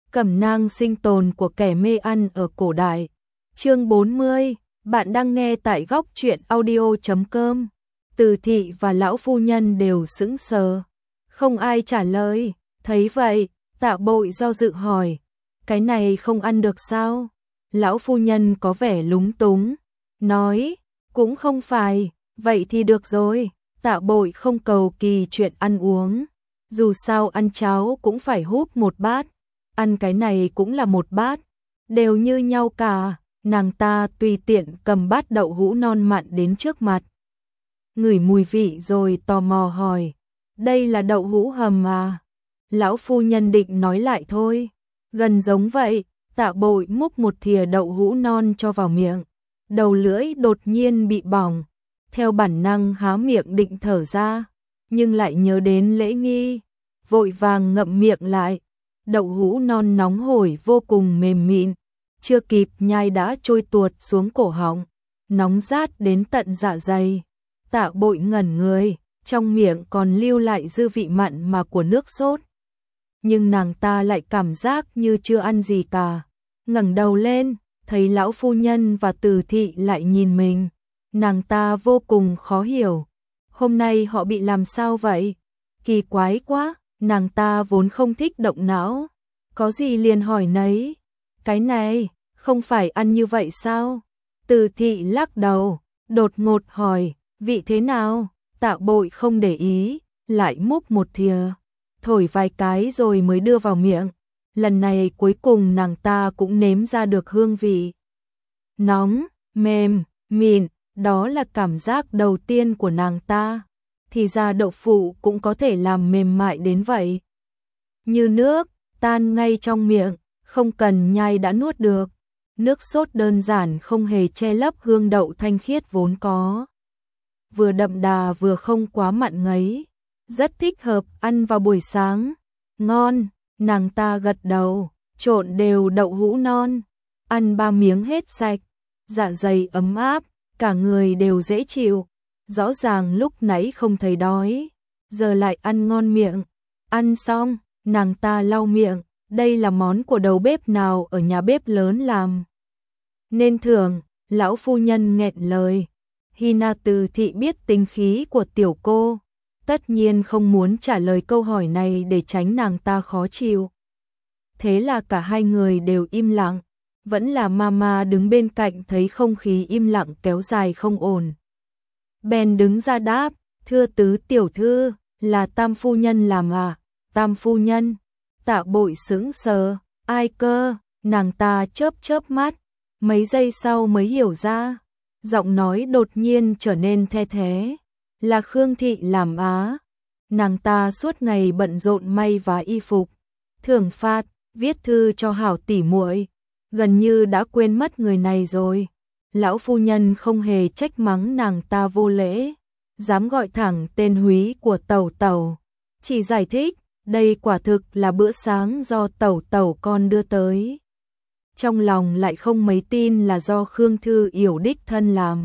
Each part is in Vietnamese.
Cẩm nang sinh tồn của kẻ mê ăn ở cổ đại. Chương 40, bạn đang nghe tại góc truyện audio.com. Từ thị và lão phu nhân đều sững sờ, không ai trả lời. Thấy vậy, Tạ Bội do dự hỏi, cái này không ăn được sao? Lão phu nhân có vẻ lúng túng, nói, cũng không phải, vậy thì được rồi. Tạ Bội không cầu kỳ chuyện ăn uống, dù sao ăn cháo cũng phải húp một bát, ăn cái này cũng là một bát, đều như nhau cả. Nàng ta tùy tiện cầm bát đậu hũ non mặn đến trước mặt, ngửi mùi vị rồi tò mò hỏi, đây là đậu hũ hầm à? Lão phu nhân định nói lại thôi, gần giống vậy. Tạ Bội múc một thìa đậu hũ non cho vào miệng, đầu lưỡi đột nhiên bị bỏng, theo bản năng há miệng định thở ra, nhưng lại nhớ đến lễ nghi, vội vàng ngậm miệng lại. Đậu hũ non nóng hổi vô cùng mềm mịn, chưa kịp nhai đã trôi tuột xuống cổ họng, nóng rát đến tận dạ dày. Tạ Bội ngẩn người, trong miệng còn lưu lại dư vị mặn mà của nước sốt. Nhưng nàng ta lại cảm giác như chưa ăn gì cả. Ngẩng đầu lên, thấy lão phu nhân và Từ thị lại nhìn mình. Nàng ta vô cùng khó hiểu. Hôm nay họ bị làm sao vậy? Kỳ quái quá, nàng ta vốn không thích động não. Có gì liền hỏi nấy. Cái này, không phải ăn như vậy sao? Từ thị lắc đầu, đột ngột hỏi, vị thế nào? Tạ Bội không để ý, lại múc một thìa, thổi vài cái rồi mới đưa vào miệng. Lần này cuối cùng nàng ta cũng nếm ra được hương vị. Nóng, mềm, mịn, đó là cảm giác đầu tiên của nàng ta. Thì ra đậu phụ cũng có thể làm mềm mại đến vậy. Như nước, tan ngay trong miệng, không cần nhai đã nuốt được. Nước sốt đơn giản không hề che lấp hương đậu thanh khiết vốn có. Vừa đậm đà vừa không quá mặn ngấy, rất thích hợp ăn vào buổi sáng. Ngon, nàng ta gật đầu, trộn đều đậu hũ non, ăn 3 miếng hết sạch, dạ dày ấm áp, cả người đều dễ chịu. Rõ ràng lúc nãy không thấy đói, giờ lại ăn ngon miệng. Ăn xong, nàng ta lau miệng, đây là món của đầu bếp nào ở nhà bếp lớn làm nên thưởng. Lão phu nhân nghẹn lời. Hina Từ thị biết tính khí của tiểu cô, tất nhiên không muốn trả lời câu hỏi này để tránh nàng ta khó chịu. Thế là cả hai người đều im lặng, vẫn là mama đứng bên cạnh thấy không khí im lặng kéo dài không ổn. Bèn đứng ra đáp, thưa tứ tiểu thư, là Tam phu nhân làm à? Tam phu nhân? Tạ Bội sững sờ, ai cơ? Nàng ta chớp chớp mắt, mấy giây sau mới hiểu ra. Giọng nói đột nhiên trở nên the thé, là Khương thị làm á. Nàng ta suốt ngày bận rộn may vá y phục, thưởng phạt, viết thư cho hảo tỉ muội, gần như đã quên mất người này rồi. Lão phu nhân không hề trách mắng nàng ta vô lễ, dám gọi thẳng tên húy của tẩu tẩu, chỉ giải thích, đây quả thực là bữa sáng do tẩu tẩu con đưa tới. Trong lòng lại không mấy tin là do Khương Thư Yểu đích thân làm.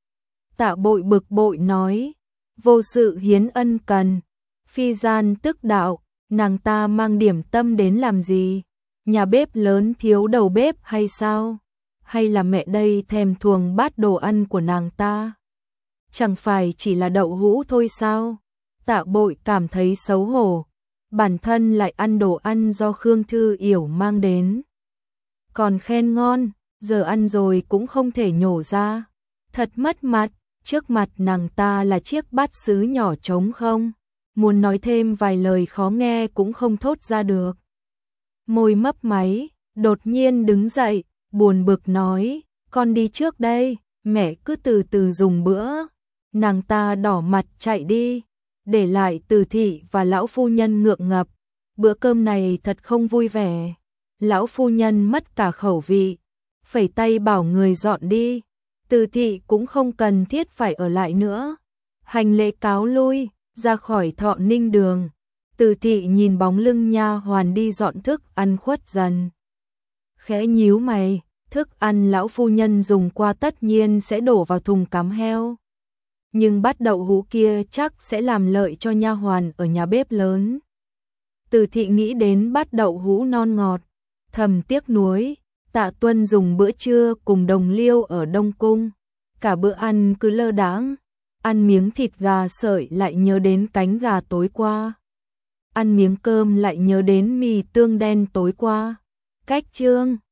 Tạ Bội bực bội nói, vô sự hiến ân cần, phi gian tức đạo, nàng ta mang điểm tâm đến làm gì? Nhà bếp lớn thiếu đầu bếp hay sao? Hay là mẹ đây thèm thuồng bát đồ ăn của nàng ta? Chẳng phải chỉ là đậu hũ thôi sao? Tạ Bội cảm thấy xấu hổ, bản thân lại ăn đồ ăn do Khương Thư Yểu mang đến. Còn khen ngon, giờ ăn rồi cũng không thể nhổ ra. Thật mất mặt, trước mặt nàng ta là chiếc bát sứ nhỏ trống không. Muốn nói thêm vài lời khó nghe cũng không thốt ra được. Môi mấp máy, đột nhiên đứng dậy, buồn bực nói, con đi trước đây, mẹ cứ từ từ dùng bữa. Nàng ta đỏ mặt chạy đi, để lại Từ thị và lão phu nhân ngượng ngập. Bữa cơm này thật không vui vẻ. Lão phu nhân mất cả khẩu vị, phẩy tay bảo người dọn đi. Từ thị cũng không cần thiết phải ở lại nữa, hành lễ cáo lui, ra khỏi Thọ Ninh đường. Từ thị nhìn bóng lưng nha hoàn đi dọn thức ăn khuất dần, khẽ nhíu mày, thức ăn lão phu nhân dùng qua tất nhiên sẽ đổ vào thùng cám heo. Nhưng bát đậu hũ kia chắc sẽ làm lợi cho nha hoàn ở nhà bếp lớn. Từ thị nghĩ đến bát đậu hũ non ngọt, thầm tiếc nuối, Tạ Tuân dùng bữa trưa cùng đồng liêu ở Đông Cung. Cả bữa ăn cứ lơ đãng, ăn miếng thịt gà sợi lại nhớ đến cánh gà tối qua. Ăn miếng cơm lại nhớ đến mì tương đen tối qua. Cách chương